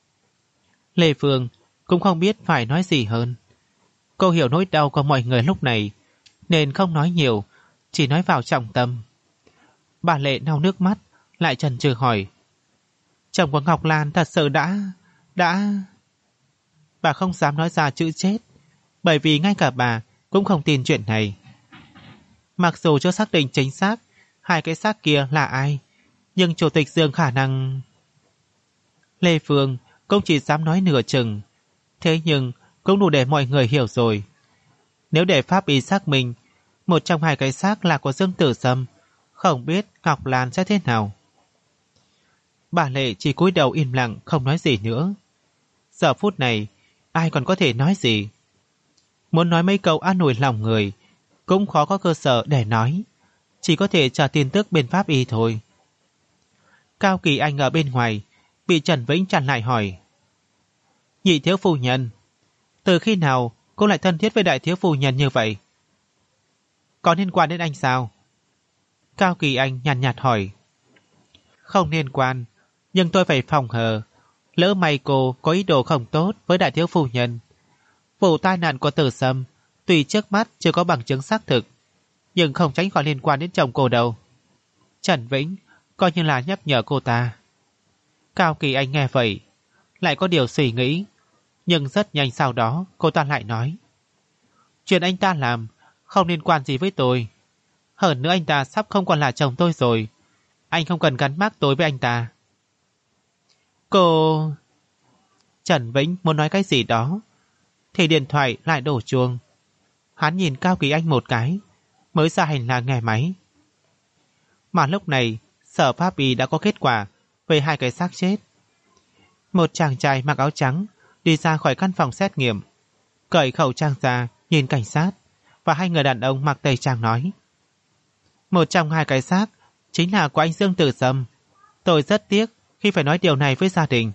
Lê Phương cũng không biết phải nói gì hơn. Cô hiểu nỗi đau của mọi người lúc này, nên không nói nhiều, chỉ nói vào trọng tâm. Bà Lệ lau nước mắt, lại chần chừ hỏi. Chồng của Ngọc Lan thật sự đã... Bà không dám nói ra chữ chết, bởi vì ngay cả bà cũng không tin chuyện này. Mặc dù chưa xác định chính xác hai cái xác kia là ai, nhưng chủ tịch Dương khả năng... Lê Phương cũng chỉ dám nói nửa chừng. Thế nhưng cũng đủ để mọi người hiểu rồi. Nếu để pháp y xác minh một trong hai cái xác là của Dương Tử Sâm, không biết Ngọc Lan sẽ thế nào. Bà Lệ chỉ cúi đầu im lặng không nói gì nữa. Giờ phút này ai còn có thể nói gì? Muốn nói mấy câu an ủi lòng người cũng khó có cơ sở để nói, chỉ có thể chờ tin tức bên pháp y thôi. Cao Kỳ Anh ở bên ngoài bị Trần Vĩnh chặn lại hỏi. Nhị thiếu phu nhân, từ khi nào cô lại thân thiết với đại thiếu phu nhân như vậy? Có liên quan đến anh sao? Cao Kỳ Anh nhàn nhạt hỏi. Không liên quan, nhưng tôi phải phòng hờ. Lỡ may cô có ý đồ không tốt với đại thiếu phu nhân. Vụ tai nạn của Tử Sâm tuy trước mắt chưa có bằng chứng xác thực, nhưng không tránh khỏi liên quan đến chồng cô đâu. Trần Vĩnh coi như là nhắc nhở cô ta. Cao Kỳ Anh nghe vậy, lại có điều suy nghĩ, nhưng rất nhanh sau đó cô ta lại nói. Chuyện anh ta làm không liên quan gì với tôi. Hơn nữa anh ta sắp không còn là chồng tôi rồi. Anh không cần gắn mác tôi với anh ta. Cô... Trần Vĩnh muốn nói cái gì đó, thì điện thoại lại đổ chuông. Hắn nhìn Cao Kỳ Anh một cái, mới ra hành lang nghe máy. Mà lúc này, sở pháp y đã có kết quả về hai cái xác chết. Một chàng trai mặc áo trắng đi ra khỏi căn phòng xét nghiệm, cởi khẩu trang ra nhìn cảnh sát, và hai người đàn ông mặc tây trang nói. Một trong hai cái xác chính là của anh Dương Tử Sâm. Tôi rất tiếc khi phải nói điều này với gia đình.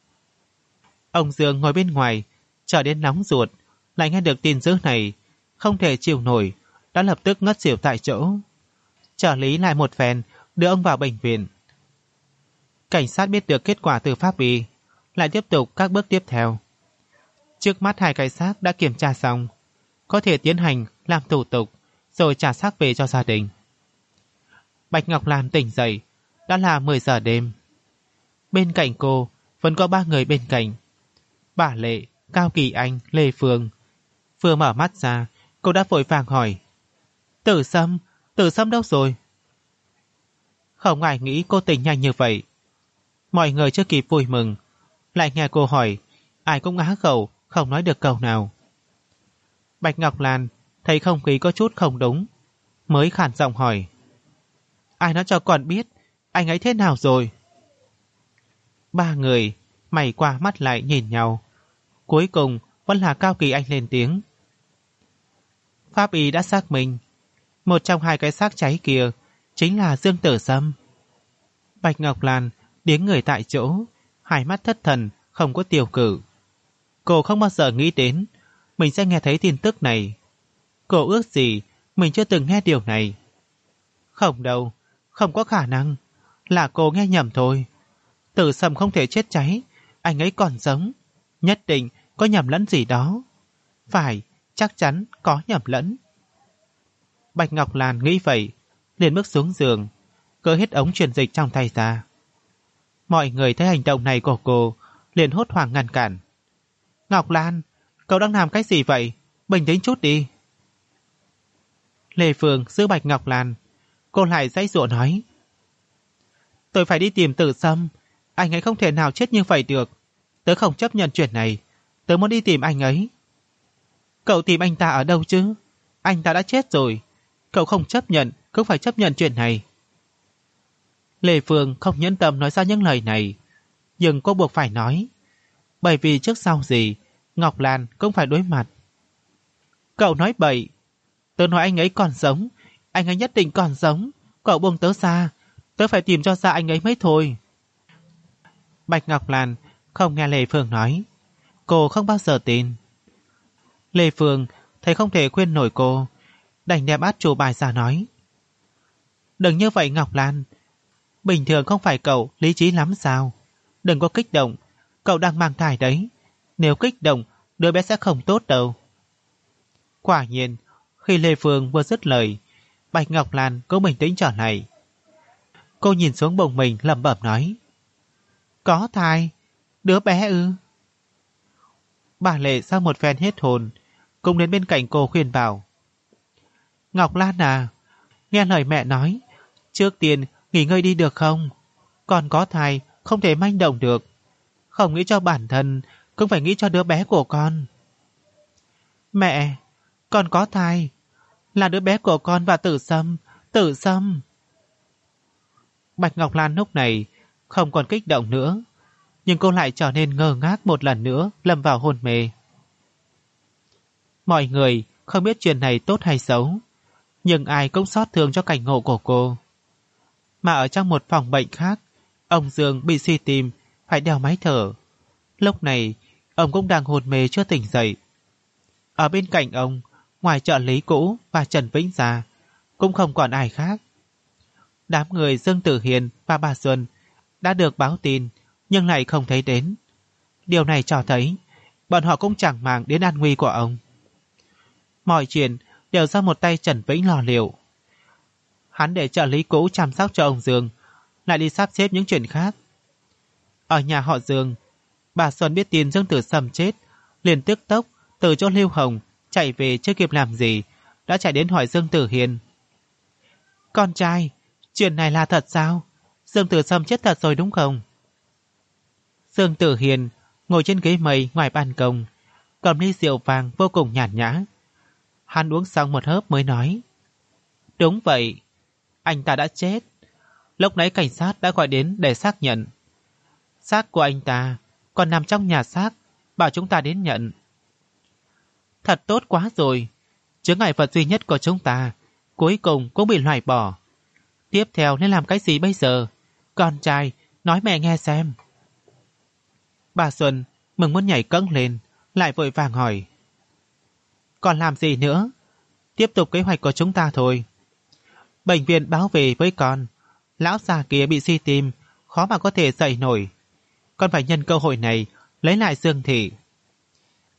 Ông Dương ngồi bên ngoài, chờ đến nóng ruột, lại nghe được tin dữ này, không thể chịu nổi, đã lập tức ngất xỉu tại chỗ. Trợ lý lại một phen, đưa ông vào bệnh viện. Cảnh sát biết được kết quả từ pháp y, lại tiếp tục các bước tiếp theo. Trước mắt hai cái xác đã kiểm tra xong, có thể tiến hành làm thủ tục rồi trả xác về cho gia đình. Bạch Ngọc Lan tỉnh dậy, đã là 10 giờ đêm. Bên cạnh cô vẫn có 3 người bên cạnh. Bà Lệ, Cao Kỳ Anh, Lê Phương. Vừa mở mắt ra, cô đã vội vàng hỏi: Tử Sâm đâu rồi? Không ai nghĩ cô tỉnh nhanh như vậy. Mọi người chưa kịp vui mừng, lại nghe cô hỏi, ai cũng á khẩu, không nói được câu nào. Bạch Ngọc Lan thấy không khí có chút không đúng, mới khàn giọng hỏi: Ai nói cho con biết anh ấy thế nào rồi? 3 người mày qua mắt lại nhìn nhau. Cuối cùng vẫn là Cao Kỳ Anh lên tiếng: Pháp y đã xác minh, một trong 2 cái xác cháy kia chính là Dương Tử Sâm. Bạch Ngọc Lan điếng người tại chỗ, hai mắt thất thần, không có tiêu cử. Cô không bao giờ nghĩ đến mình sẽ nghe thấy tin tức này. Cô ước gì mình chưa từng nghe điều này. Không đâu, không có khả năng, là cô nghe nhầm thôi. Tử Sâm không thể chết cháy, anh ấy còn sống, nhất định có nhầm lẫn gì đó. Phải, chắc chắn có nhầm lẫn. Bạch Ngọc Lan nghĩ vậy, liền bước xuống giường, cởi hết ống truyền dịch trong tay ra. Mọi người thấy hành động này của cô, liền hốt hoảng ngăn cản. Ngọc Lan, cậu đang làm cái gì vậy? Bình tĩnh chút đi. Lê Phương giữ Bạch Ngọc Lan, cô lại giãy giụa nói: Tôi phải đi tìm Tử Sâm, anh ấy không thể nào chết như vậy được. Tớ không chấp nhận chuyện này, tớ muốn đi tìm anh ấy. Cậu tìm anh ta ở đâu chứ? Anh ta đã chết rồi. Cậu không chấp nhận, cũng phải chấp nhận chuyện này. Lê Phương không nhẫn tâm nói ra những lời này, nhưng cô buộc phải nói, bởi vì trước sau gì Ngọc Lan cũng phải đối mặt. Cậu nói bậy. Tớ nói anh ấy còn sống, anh ấy nhất định còn sống. Cậu buông tớ ra, tớ phải tìm cho ra anh ấy mới thôi. Bạch Ngọc Lan không nghe Lê Phương nói, cô không bao giờ tin. Lê Phương thấy không thể khuyên nổi cô, đành đem át chủ bài ra nói: Đừng như vậy Ngọc Lan, bình thường không phải cậu lý trí lắm sao? Đừng có kích động, cậu đang mang thai đấy. Nếu kích động, đứa bé sẽ không tốt đâu. Quả nhiên, khi Lê Phương vừa dứt lời, Bạch Ngọc Lan cũng bình tĩnh trở lại. Cô nhìn xuống bụng mình lẩm bẩm nói: Có thai? Đứa bé ư? Bà Lệ sau một phen hết hồn, cũng đến bên cạnh cô khuyên bảo: Ngọc Lan à, nghe lời mẹ nói, trước tiên nghỉ ngơi đi được không? Còn có thai, không thể manh động được. Không nghĩ cho bản thân, cũng phải nghĩ cho đứa bé của con. Mẹ, con có thai, là đứa bé của con và Tử Sâm. Bạch Ngọc Lan lúc này không còn kích động nữa, nhưng cô lại trở nên ngơ ngác một lần nữa, lâm vào hôn mê. Mọi người không biết chuyện này tốt hay xấu, nhưng ai cũng xót thương cho cảnh ngộ của cô. Mà ở trong một phòng bệnh khác, ông Dương bị suy tim, phải đeo máy thở. Lúc này, ông cũng đang hôn mê chưa tỉnh dậy. Ở bên cạnh ông, ngoài trợ lý cũ và Trần Vĩnh ra, cũng không còn ai khác. Đám người Dương Tử Hiền và bà Xuân đã được báo tin, nhưng lại không thấy đến. Điều này cho thấy, bọn họ cũng chẳng màng đến an nguy của ông. Mọi chuyện đều do một tay Trần Vĩnh lo liệu. Hắn để trợ lý cũ chăm sóc cho ông Dương, lại đi sắp xếp những chuyện khác. Ở nhà họ Dương, bà Xuân biết tin Dương Tử Sâm chết, liền tức tốc từ chỗ Lưu Hồng chạy về, chưa kịp làm gì đã chạy đến hỏi Dương Tử Hiền: Con trai, chuyện này là thật sao? Dương Tử Sâm chết thật rồi đúng không? Dương Tử Hiền ngồi trên ghế mây ngoài ban công, cầm ly rượu vàng vô cùng nhàn nhã. Hắn uống xong một hớp mới nói: Đúng vậy, anh ta đã chết. Lúc nãy cảnh sát đã gọi đến để xác nhận. Xác của anh ta còn nằm trong nhà xác, bảo chúng ta đến nhận. Thật tốt quá rồi, chướng ngại vật duy nhất của chúng ta cuối cùng cũng bị loại bỏ. Tiếp theo nên làm cái gì bây giờ? Con trai, nói mẹ nghe xem. Bà Xuân mừng muốn nhảy cẫng lên, lại vội vàng hỏi: Còn làm gì nữa? Tiếp tục kế hoạch của chúng ta thôi. Bệnh viện báo về với con, lão già kia bị suy tim, khó mà có thể dậy nổi. Con phải nhân cơ hội này lấy lại Dương thị.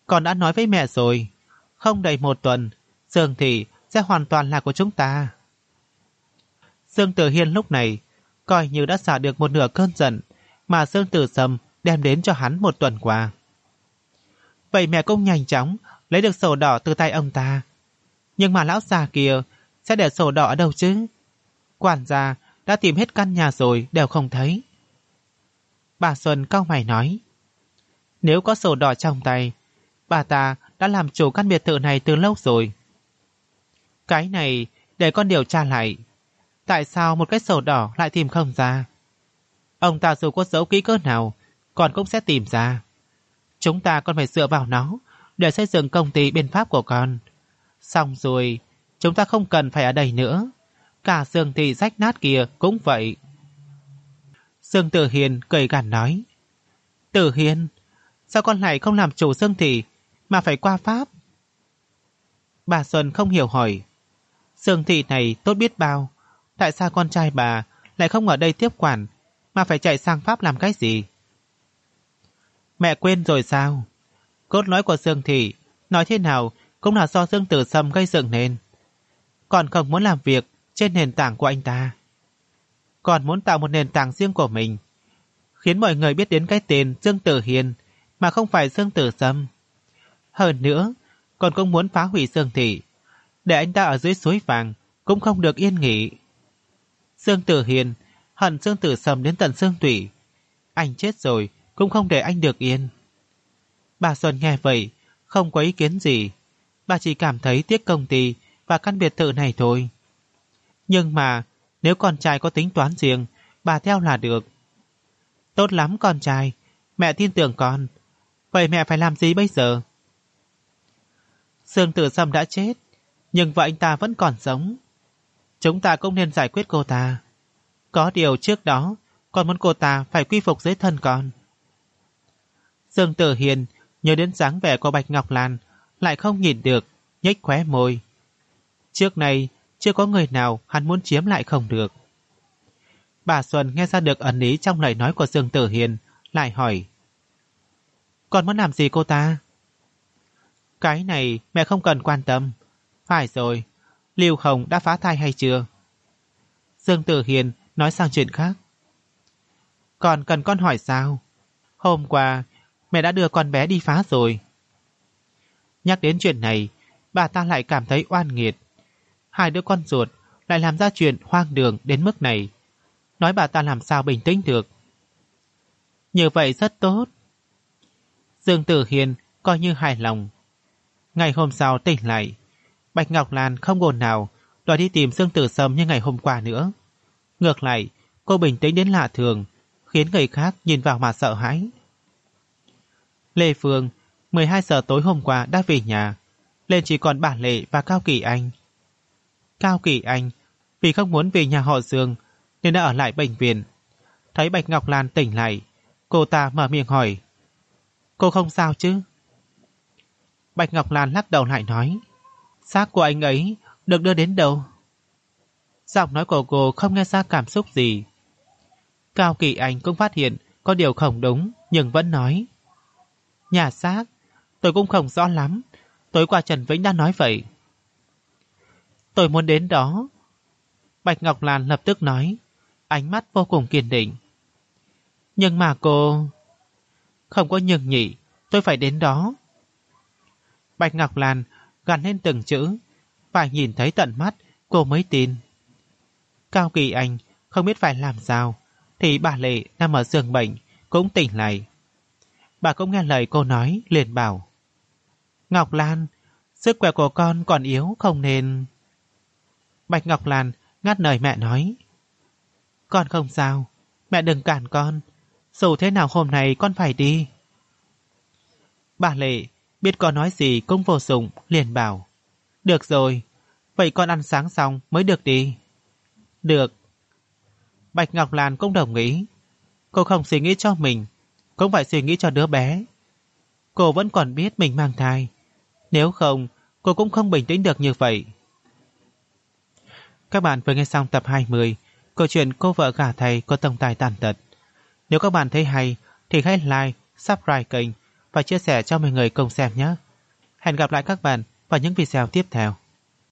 Con đã nói với mẹ rồi, không đầy 1 tuần, Dương Thị sẽ hoàn toàn là của chúng ta. Dương Tử Hiên lúc này coi như đã xả được một nửa cơn giận mà Dương Tử Sâm đem đến cho hắn 1 tuần qua. Vậy mẹ cũng nhanh chóng lấy được sổ đỏ từ tay ông ta. Nhưng mà lão già kia sẽ để sổ đỏ ở đâu chứ? Quản gia đã tìm hết căn nhà rồi đều không thấy. Bà Xuân cau mày nói, nếu có sổ đỏ trong tay, bà ta đã làm chủ căn biệt thự này từ lâu rồi. Cái này để con điều tra lại. Tại sao một cái sổ đỏ lại tìm không ra? Ông ta dù có giấu kỹ cỡ nào, con cũng sẽ tìm ra. Chúng ta còn phải dựa vào nó để xây dựng công ty bên Pháp của con. Xong rồi, chúng ta không cần phải ở đây nữa. Cả Dương Thị rách nát kia cũng vậy. Dương Tử Hiên cười gằn nói, Tử Hiên, sao con lại không làm chủ Dương Thị mà phải qua Pháp? Bà Xuân không hiểu hỏi, Dương Thị này tốt biết bao, tại sao con trai bà lại không ở đây tiếp quản mà phải chạy sang Pháp làm cái gì? Mẹ quên rồi sao? Cốt lõi của Dương Thị nói thế nào cũng là do Dương Tử Sâm gây dựng nên. Con không muốn làm việc trên nền tảng của anh ta. Con muốn tạo một nền tảng riêng của mình, khiến mọi người biết đến cái tên Dương Tử Hiên mà không phải Dương Tử Sâm. Hơn nữa, con cũng muốn phá hủy Dương Thị, để anh ta ở dưới suối vàng cũng không được yên nghỉ. Dương Tử Hiên hận Dương Tử Sâm đến tận xương tủy. Anh chết rồi cũng không để anh được yên. Bà Xuân nghe vậy không có ý kiến gì. Bà chỉ cảm thấy tiếc công ty và căn biệt thự này thôi. Nhưng mà nếu con trai có tính toán riêng, bà theo là được. Tốt lắm con trai, mẹ tin tưởng con. Vậy mẹ phải làm gì bây giờ? Dương Tử Sâm đã chết, nhưng vợ anh ta vẫn còn sống. Chúng ta cũng nên giải quyết cô ta. Có điều trước đó con muốn cô ta phải quy phục dưới thân con. Dương Tử Hiền nhớ đến dáng vẻ của Bạch Ngọc Lan, lại không nhìn được, nhếch khóe môi. Trước này chưa có người nào hắn muốn chiếm lại không được. Bà Xuân nghe ra được ẩn ý trong lời nói của Dương Tử Hiền, lại hỏi, con muốn làm gì cô ta? Cái này mẹ không cần quan tâm. Phải rồi, Lưu Hồng đã phá thai hay chưa? Dương Tử Hiền nói sang chuyện khác. Còn cần con hỏi sao? Hôm qua mẹ đã đưa con bé đi phá rồi. Nhắc đến chuyện này, bà ta lại cảm thấy oan nghiệt. Hai đứa con ruột lại làm ra chuyện hoang đường đến mức này. Nói bà ta làm sao bình tĩnh được. Như vậy rất tốt. Dương Tử Hiền coi như hài lòng. Ngày hôm sau tỉnh lại, Bạch Ngọc Lan không ồn nào đòi đi tìm Dương Tử Sâm như ngày hôm qua nữa. Ngược lại, cô bình tĩnh đến lạ thường, khiến người khác nhìn vào mà sợ hãi. Lê Phương 12 giờ tối hôm qua đã về nhà, lên chỉ còn bà Lệ và Cao Kỳ Anh. Cao Kỳ Anh vì không muốn về nhà họ Dương nên đã ở lại bệnh viện. Thấy Bạch Ngọc Lan tỉnh lại, cô ta mở miệng hỏi, cô không sao chứ? Bạch Ngọc Lan lắc đầu lại nói, xác của anh ấy được đưa đến đâu? Giọng nói của cô không nghe ra cảm xúc gì. Cao Kỳ Anh cũng phát hiện có điều không đúng, nhưng vẫn nói, nhà xác, tôi cũng không rõ lắm. Tối qua Trần Vĩnh đã nói vậy. Tôi muốn đến đó. Bạch Ngọc Lan lập tức nói, ánh mắt vô cùng kiên định. Nhưng mà cô... Không có nhưng nhỉ, tôi phải đến đó. Bạch Ngọc Lan gằn lên từng chữ, phải nhìn thấy tận mắt cô mới tin. Cao Kỳ Anh không biết phải làm sao, thì bà Lệ nằm ở giường bệnh cũng tỉnh lại. Bà cũng nghe lời cô nói, liền bảo, Ngọc Lan, sức khỏe của con còn yếu không nên... Bạch Ngọc Lan ngắt lời mẹ nói, con không sao, mẹ đừng cản con, dù thế nào hôm nay con phải đi. Bà Lệ biết con nói gì cũng vô dụng, liền bảo, được rồi, vậy con ăn sáng xong mới được đi. Được. Bạch Ngọc Lan cũng đồng ý. Cô không suy nghĩ cho mình, cũng phải suy nghĩ cho đứa bé. Cô vẫn còn biết mình mang thai. Nếu không, cô cũng không bình tĩnh được như vậy. Các bạn vừa nghe xong tập 20 câu chuyện Cô vợ gả thầy có tông tài tàn tật. Nếu các bạn thấy hay thì hãy like, subscribe kênh và chia sẻ cho mọi người cùng xem nhé. Hẹn gặp lại các bạn vào những video tiếp theo.